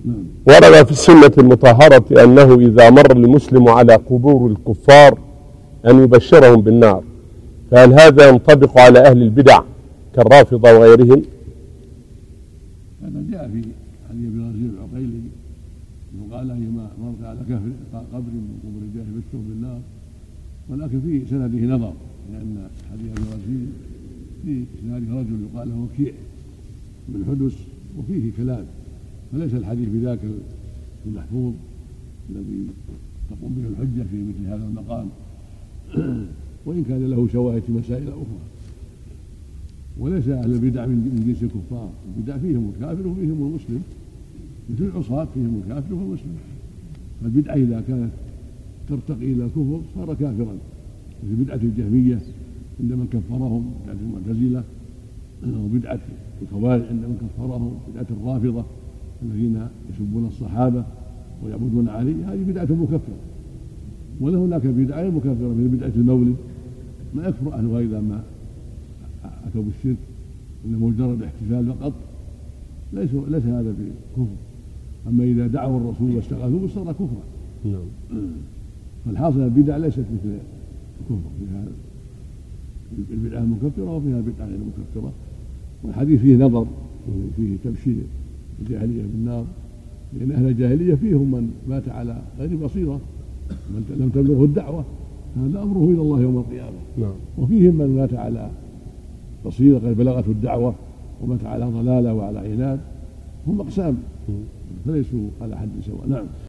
ورد في السنة المطهرة أنه إذا مر المسلم على قبور الكفار أن يبشرهم بالنار، فهل هذا ينطبق على أهل البدع كالرافضة وغيرهم؟ هذا جاء في حديث ابن غزير العقيلي وقال أيما مر على قبر من قبور الجاهل يبشرهم بالنار، ولكن في سنده نظر، لأن حديث ابن غزير في اسناده رجل يقال له وكيع بن حدث وفيه كلام، فليس الحديث بذاك المحفوظ الذي تقوم به الحجة في مثل هذا المقام، وإن كان له شواهد في مسائل أخرى. وليس أهل البدع من جنس الكفار، البدع فيهم الكافر وفيهم المسلم، مثل العصاة فيهم الكافر والمسلم. فالبدعة إذا كانت ترتقي إلى الكفر صار كافرا، مثل بدعة الجهمية عندما كفرهم، بدعة المعتزلة، وبدعة الخوارج عندما كفرهم، بدعة الرافضة الذين يسبون الصحابة ويعبدون علي، هذه بدعة مكفرة. وله هناك بدعة مكفرة مثل بدعة المولد، ما يكفر أهلها إذا ما أتوا بالشرك، إنه مجرد احتفال فقط، ليس هذا بكفر. أما إذا دعوا الرسول واستغاثوا صار كفرا. فالحاصل البدع ليست مثل الكفر، فيها البدعة المكفرة وفيها البدعة غير المكفرة. والحديث فيه نظر، فيه تبشير الجاهلية بالنار، لأن أهل الجاهلية فيهم من مات على غير بصيرة، من لم تبلغه الدعوة، هذا أمره إلى الله يوم القيامة. وفيهم من مات على بصيرة قد بلغته الدعوة ومات على ضلالة وعلى عناد، هم أقسام فليسوا على حد سواء.